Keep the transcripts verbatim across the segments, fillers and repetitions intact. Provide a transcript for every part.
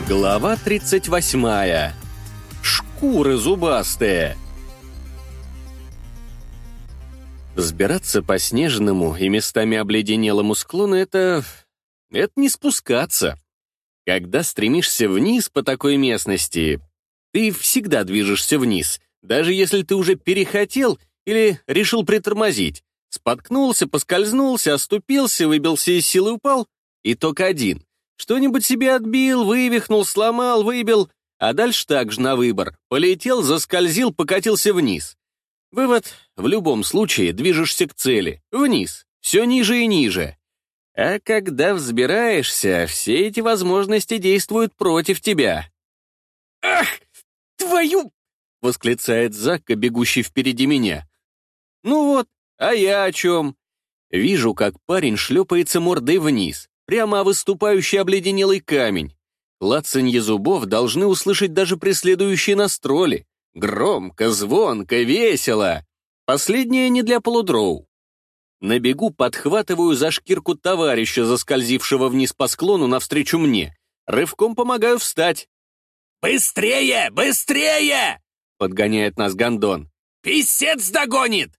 Глава тридцать восьмая. Шкуры зубастые. Взбираться по снежному и местами обледенелому склону — это... это не спускаться. Когда стремишься вниз по такой местности, ты всегда движешься вниз, даже если ты уже перехотел или решил притормозить. Споткнулся, поскользнулся, оступился, выбился из сил и упал. Итог один. Что-нибудь себе отбил, вывихнул, сломал, выбил, а дальше так же на выбор. Полетел, заскользил, покатился вниз. Вывод: в любом случае движешься к цели, вниз, все ниже и ниже. А когда взбираешься, все эти возможности действуют против тебя. «Ах, твою!» — восклицает Закка, бегущий впереди меня. Ну вот, а я о чем? Вижу, как парень шлепается мордой вниз, прямо о выступающий обледенелый камень. Клацанье зубов должны услышать даже преследующие нас тролли. Громко, звонко, весело. Последнее не для полудроу. На бегу подхватываю за шкирку товарища, заскользившего вниз по склону навстречу мне. Рывком помогаю встать. «Быстрее! Быстрее!» — подгоняет нас гондон. «Писец догонит!»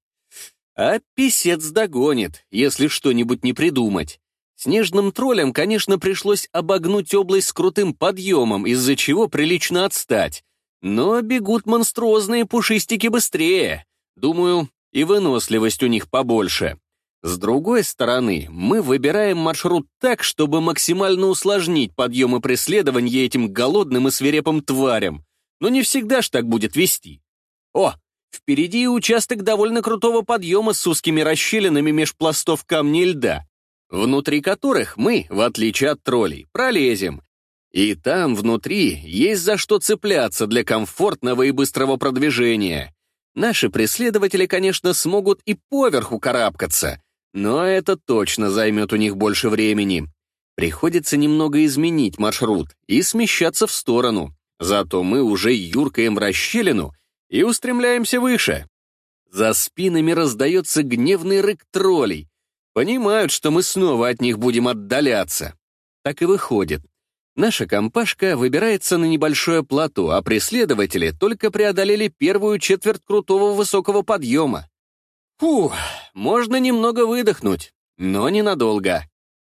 А писец догонит, если что-нибудь не придумать. Снежным троллям, конечно, пришлось обогнуть область с крутым подъемом, из-за чего прилично отстать. Но бегут монструозные пушистики быстрее. Думаю, и выносливость у них побольше. С другой стороны, мы выбираем маршрут так, чтобы максимально усложнить подъем и преследование этим голодным и свирепым тварям. Но не всегда ж так будет вести. О, впереди участок довольно крутого подъема с узкими расщелинами меж пластов камня и льда, внутри которых мы, в отличие от троллей, пролезем. И там, внутри, есть за что цепляться для комфортного и быстрого продвижения. Наши преследователи, конечно, смогут и поверху карабкаться, но это точно займет у них больше времени. Приходится немного изменить маршрут и смещаться в сторону. Зато мы уже юркаем в расщелину и устремляемся выше. За спинами раздается гневный рык троллей. Понимают, что мы снова от них будем отдаляться. Так и выходит. Наша компашка выбирается на небольшое плато, а преследователи только преодолели первую четверть крутого высокого подъема. Фух, можно немного выдохнуть, но ненадолго.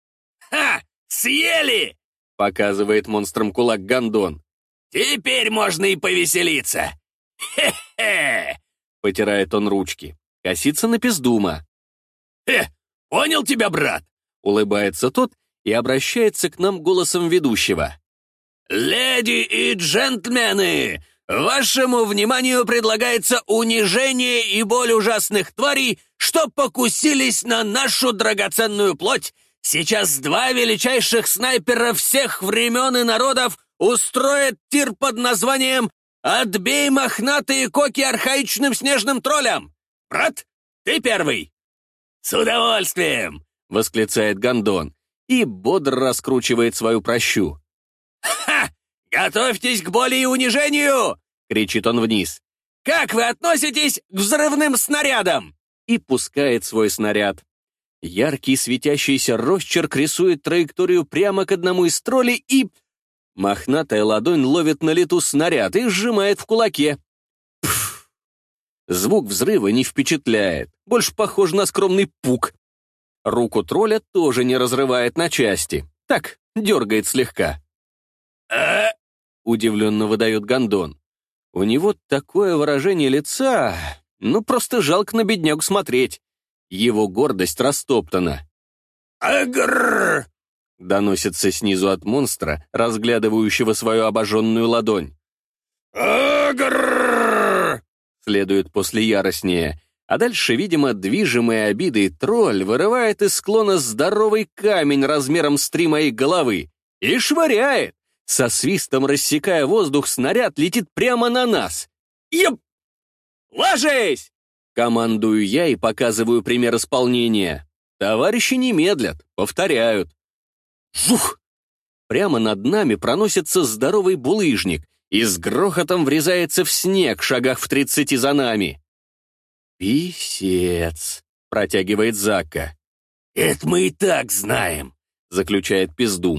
«Ха! Съели!» — показывает монстром кулак гондон. «Теперь можно и повеселиться! Хе-хе!» — потирает он ручки. Косится на Пиздума. «Хе! Понял тебя, брат!» — улыбается тот и обращается к нам голосом ведущего. «Леди и джентльмены, вашему вниманию предлагается унижение и боль ужасных тварей, что покусились на нашу драгоценную плоть. Сейчас два величайших снайпера всех времен и народов устроят тир под названием «Отбей мохнатые коки архаичным снежным троллям». Брат, ты первый!» «С удовольствием!» — восклицает гондон и бодро раскручивает свою пращу. «Ха! Готовьтесь к боли и унижению!» — кричит он вниз. «Как вы относитесь к взрывным снарядам?» И пускает свой снаряд. Яркий светящийся росчерк рисует траекторию прямо к одному из троллей, и... мохнатая ладонь ловит на лету снаряд и сжимает в кулаке. Пфф. Звук взрыва не впечатляет, больше похож на скромный пук. Руку тролля тоже не разрывает на части. Так, дергает слегка. «А?» — удивленно выдает гондон. У него такое выражение лица... ну, просто жалко на беднягу смотреть. Его гордость растоптана. «Агрррр!» — доносится снизу от монстра, разглядывающего свою обожженную ладонь. «Агрррр!» — следует после яростнее. А дальше, видимо, движимый обидой тролль вырывает из склона здоровый камень размером с три моей головы и швыряет. Со свистом рассекая воздух, снаряд летит прямо на нас. «Еп! Ложись!» — командую я и показываю пример исполнения. Товарищи не медлят, повторяют. Жух! Прямо над нами проносится здоровый булыжник и с грохотом врезается в снег, шагах в тридцати за нами. «Писец», — протягивает Закка. «Это мы и так знаем», — заключает Пиздум.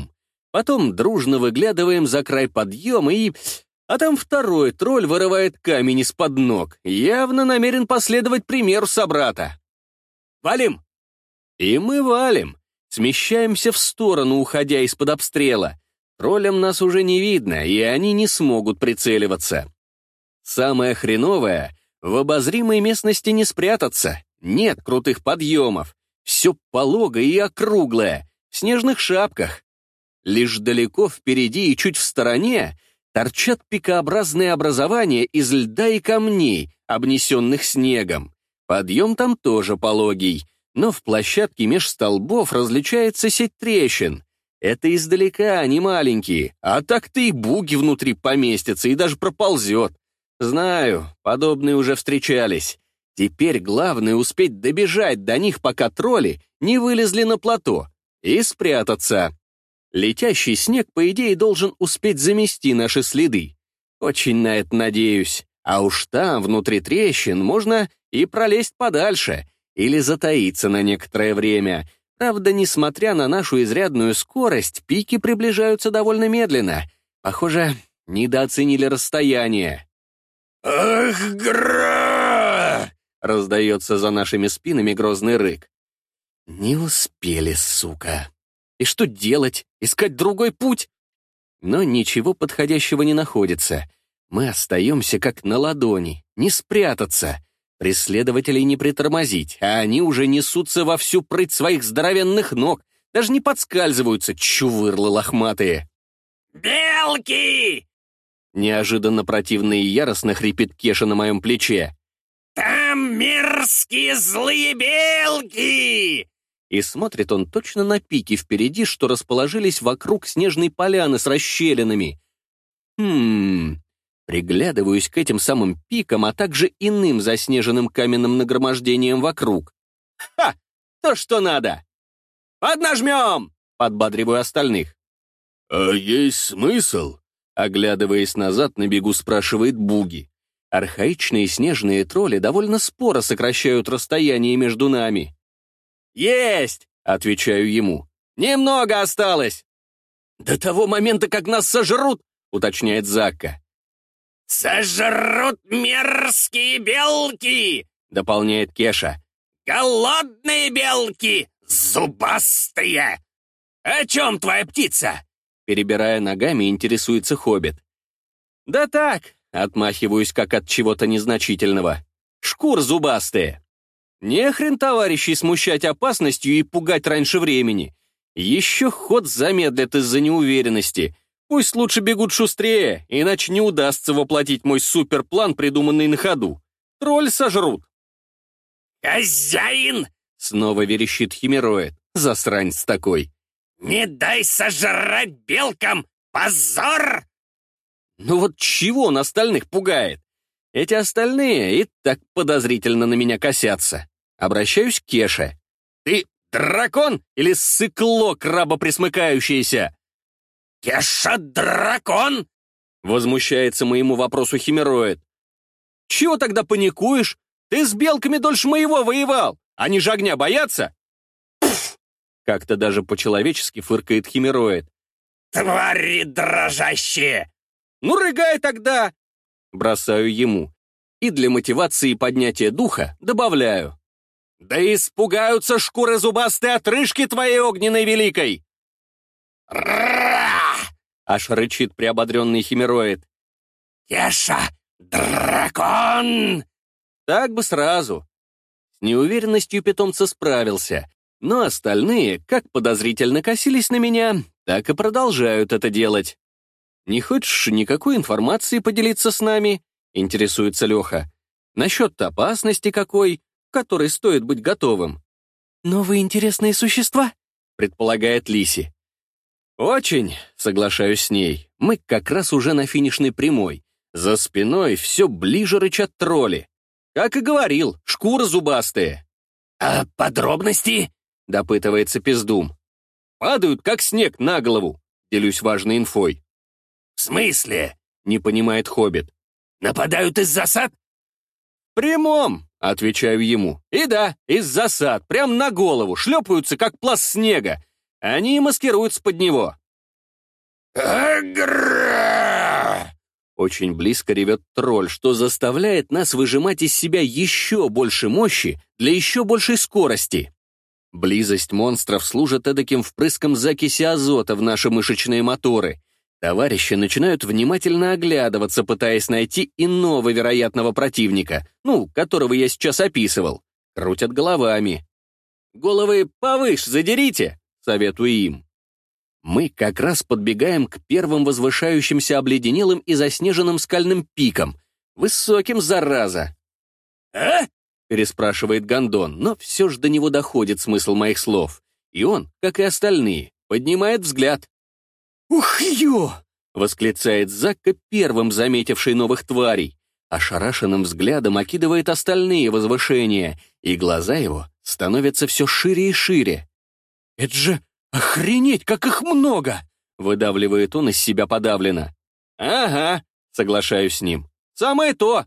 Потом дружно выглядываем за край подъема и... А там второй тролль вырывает камень из-под ног, явно намерен последовать примеру собрата. «Валим!» И мы валим. Смещаемся в сторону, уходя из-под обстрела. Троллям нас уже не видно, и они не смогут прицеливаться. Самое хреновое — в обозримой местности не спрятаться. Нет крутых подъемов. Все полого и округлое, в снежных шапках. Лишь далеко впереди и чуть в стороне торчат пикообразные образования из льда и камней, обнесенных снегом. Подъем там тоже пологий, но в площадке меж столбов различается сеть трещин. Это издалека, они маленькие, а так-то и буги внутри поместятся и даже проползет. Знаю, подобные уже встречались. Теперь главное успеть добежать до них, пока тролли не вылезли на плато, и спрятаться. Летящий снег, по идее, должен успеть замести наши следы. Очень на это надеюсь. А уж там, внутри трещин, можно и пролезть подальше, или затаиться на некоторое время. Правда, несмотря на нашу изрядную скорость, пики приближаются довольно медленно. Похоже, недооценили расстояние. «Ах, гра!» — раздается за нашими спинами грозный рык. «Не успели, сука. И что делать? Искать другой путь?» Но ничего подходящего не находится. Мы остаемся как на ладони, не спрятаться. Преследователей не притормозить, а они уже несутся во всю прыть своих здоровенных ног, даже не подскальзываются, чувырлы лохматые. «Белки!» Неожиданно противно и яростно хрипит Кеша на моем плече. «Там мерзкие злые белки!» И смотрит он точно на пики впереди, что расположились вокруг снежной поляны с расщелинами. Хм... Приглядываюсь к этим самым пикам, а также иным заснеженным каменным нагромождением вокруг. Ха! То, что надо! «Поднажмем!» — подбадриваю остальных. «А есть смысл?» — оглядываясь назад, на бегу спрашивает Буги. Архаичные снежные тролли довольно споро сокращают расстояние между нами. «Есть!» — отвечаю ему. «Немного осталось!» «До того момента, как нас сожрут!» — уточняет Закка. «Сожрут мерзкие белки!» — дополняет Кеша. «Голодные белки! Зубастые! О чем твоя птица?» Перебирая ногами, интересуется Хоббит. «Да так!» — отмахиваюсь, как от чего-то незначительного. «Шкур зубастые!» Не хрен товарищей смущать опасностью и пугать раньше времени. Еще ход замедлят из-за неуверенности. Пусть лучше бегут шустрее, иначе не удастся воплотить мой суперплан, придуманный на ходу. Тролль сожрут. «Хозяин!» — снова верещит Химероид. Засранец такой. «Не дай сожрать белкам! Позор!» Ну вот чего он остальных пугает? Эти остальные и так подозрительно на меня косятся. Обращаюсь к Кеше. «Ты дракон или сыкло крабоприсмыкающееся?» «Кеша дракон!» — возмущается моему вопросу Химероид. «Чего тогда паникуешь? Ты с белками дольше моего воевал. Они же огня боятся?» «Пф!» — как-то даже по-человечески фыркает Химероид. «Твари дрожащие!» «Ну, рыгай тогда!» — бросаю ему. И для мотивации и поднятия духа добавляю. «Да испугаются шкуры зубастые отрыжки твоей огненной великой!» «Ра!» — аж рычит приободренный Химероид. «Кеша, дракон!» Так бы сразу. С неуверенностью питомца справился, но остальные как подозрительно косились на меня, так и продолжают это делать. «Не хочешь никакой информации поделиться с нами?» — интересуется Леха. «Насчет опасности какой, к которой стоит быть готовым?» «Новые интересные существа?» — предполагает Лиси. «Очень», — соглашаюсь с ней. «Мы как раз уже на финишной прямой. За спиной все ближе рычат тролли. Как и говорил, шкуры зубастые». «А подробности?» — допытывается Пиздум. «Падают, как снег, на голову», — делюсь важной инфой. «В смысле?» — не понимает Хоббит. «Нападают из засад?» «В прямом», — отвечаю ему. «И да, из засад, прям на голову, шлепаются, как пласт снега. Они и маскируются под него». «Агра!» Очень близко ревет тролль, что заставляет нас выжимать из себя еще больше мощи для еще большей скорости. Близость монстров служит эдаким впрыском закиси азота в наши мышечные моторы. Товарищи начинают внимательно оглядываться, пытаясь найти иного вероятного противника, ну, которого я сейчас описывал. Крутят головами. «Головы повыше задерите», — советую им. Мы как раз подбегаем к первым возвышающимся обледенелым и заснеженным скальным пикам. Высоким, зараза. «А?» — переспрашивает Гондон, но все же до него доходит смысл моих слов. И он, как и остальные, поднимает взгляд. «Ух, ё!» — восклицает Закка, первым заметивший новых тварей. Ошарашенным взглядом окидывает остальные возвышения, и глаза его становятся все шире и шире. «Это же охренеть, как их много!» — выдавливает он из себя подавленно. «Ага», — соглашаюсь с ним, — «самое то».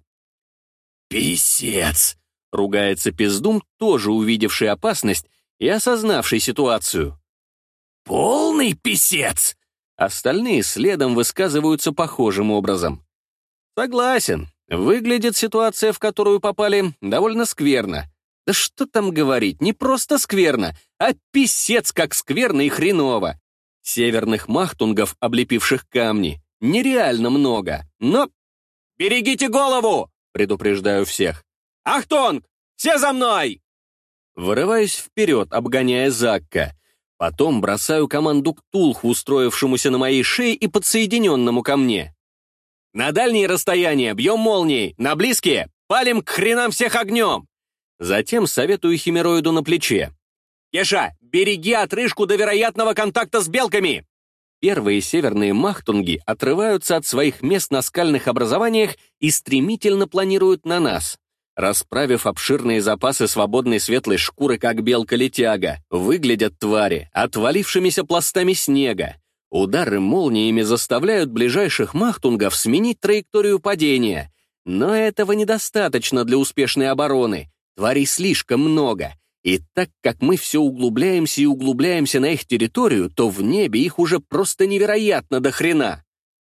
«Писец!» — ругается Пиздум, тоже увидевший опасность и осознавший ситуацию. «Полный писец!» Остальные следом высказываются похожим образом. Согласен, выглядит ситуация, в которую попали, довольно скверно. Да что там говорить, не просто скверно, а писец как скверно и хреново. Северных махтунгов, облепивших камни, нереально много, но... «Берегите голову!» — предупреждаю всех. «Ахтонг! Все за мной!» Вырываюсь вперед, обгоняя Закка. Потом бросаю команду Ктулху, устроившемуся на моей шее и подсоединенному ко мне. «На дальние расстояния бьем молнией, на близкие палим к хренам всех огнем!» Затем советую химероиду на плече. «Кеша, береги отрыжку до вероятного контакта с белками!» Первые северные махтунги отрываются от своих мест на скальных образованиях и стремительно планируют на нас. Расправив обширные запасы свободной светлой шкуры, как белка-летяга, выглядят твари отвалившимися пластами снега. Удары молниями заставляют ближайших махтунгов сменить траекторию падения. Но этого недостаточно для успешной обороны. Тварей слишком много. И так как мы все углубляемся и углубляемся на их территорию, то в небе их уже просто невероятно до хрена.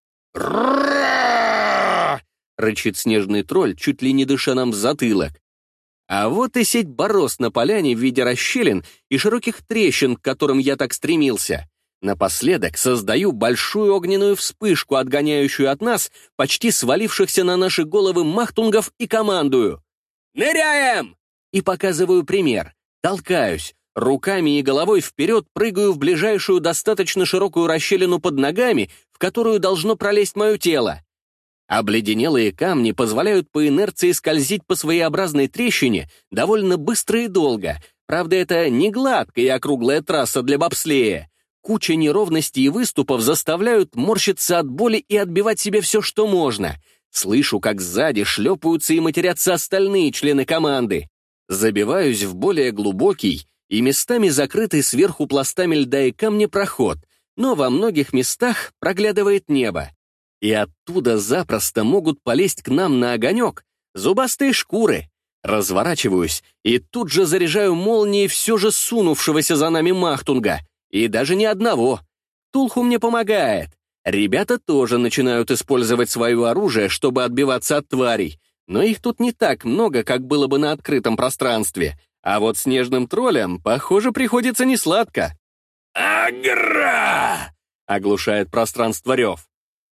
Рычит снежный тролль, чуть ли не дыша нам в затылок. А вот и сеть борозд на поляне в виде расщелин и широких трещин, к которым я так стремился. Напоследок создаю большую огненную вспышку, отгоняющую от нас почти свалившихся на наши головы махтунгов, и командую. «Ныряем!» И показываю пример. Толкаюсь. Руками и головой вперед прыгаю в ближайшую достаточно широкую расщелину под ногами, в которую должно пролезть мое тело. Обледенелые камни позволяют по инерции скользить по своеобразной трещине довольно быстро и долго. Правда, это не гладкая и округлая трасса для бобслея. Куча неровностей и выступов заставляют морщиться от боли и отбивать себе все, что можно. Слышу, как сзади шлепаются и матерятся остальные члены команды. Забиваюсь в более глубокий и местами закрытый сверху пластами льда и камня проход, но во многих местах проглядывает небо. И оттуда запросто могут полезть к нам на огонек зубастые шкуры. Разворачиваюсь и тут же заряжаю молнией все же сунувшегося за нами махтунга. И даже не одного. Тулху мне помогает. Ребята тоже начинают использовать свое оружие, чтобы отбиваться от тварей. Но их тут не так много, как было бы на открытом пространстве. А вот снежным троллям, похоже, приходится несладко. «Агра!» — оглушает пространство рев.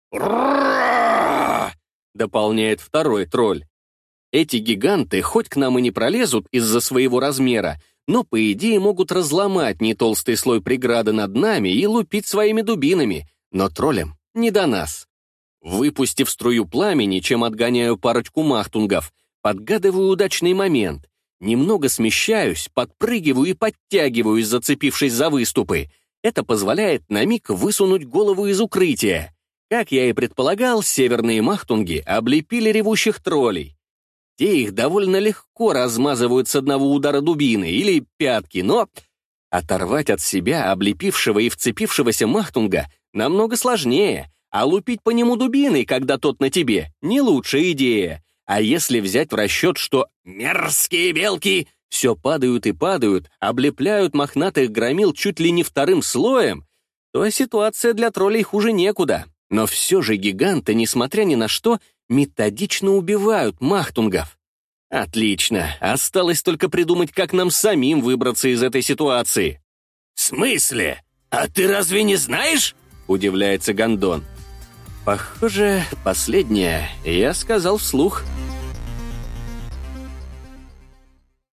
«Ра!» — дополняет второй тролль. Эти гиганты хоть к нам и не пролезут из-за своего размера, но, по идее, могут разломать нетолстый слой преграды над нами и лупить своими дубинами, но троллям не до нас. Выпустив струю пламени, чем отгоняю парочку махтунгов, подгадываю удачный момент. Немного смещаюсь, подпрыгиваю и подтягиваюсь, зацепившись за выступы. Это позволяет на миг высунуть голову из укрытия. Как я и предполагал, северные махтунги облепили ревущих троллей. Те их довольно легко размазывают с одного удара дубины или пятки, но оторвать от себя облепившего и вцепившегося махтунга намного сложнее, а лупить по нему дубиной, когда тот на тебе, не лучшая идея. А если взять в расчет, что мерзкие белки все падают и падают, облепляют мохнатых громил чуть ли не вторым слоем, то ситуация для троллей хуже некуда. Но все же гиганты, несмотря ни на что, методично убивают махтунгов. Отлично, осталось только придумать, как нам самим выбраться из этой ситуации. «В смысле? А ты разве не знаешь?» — удивляется Гондон. Похоже, последнее я сказал вслух.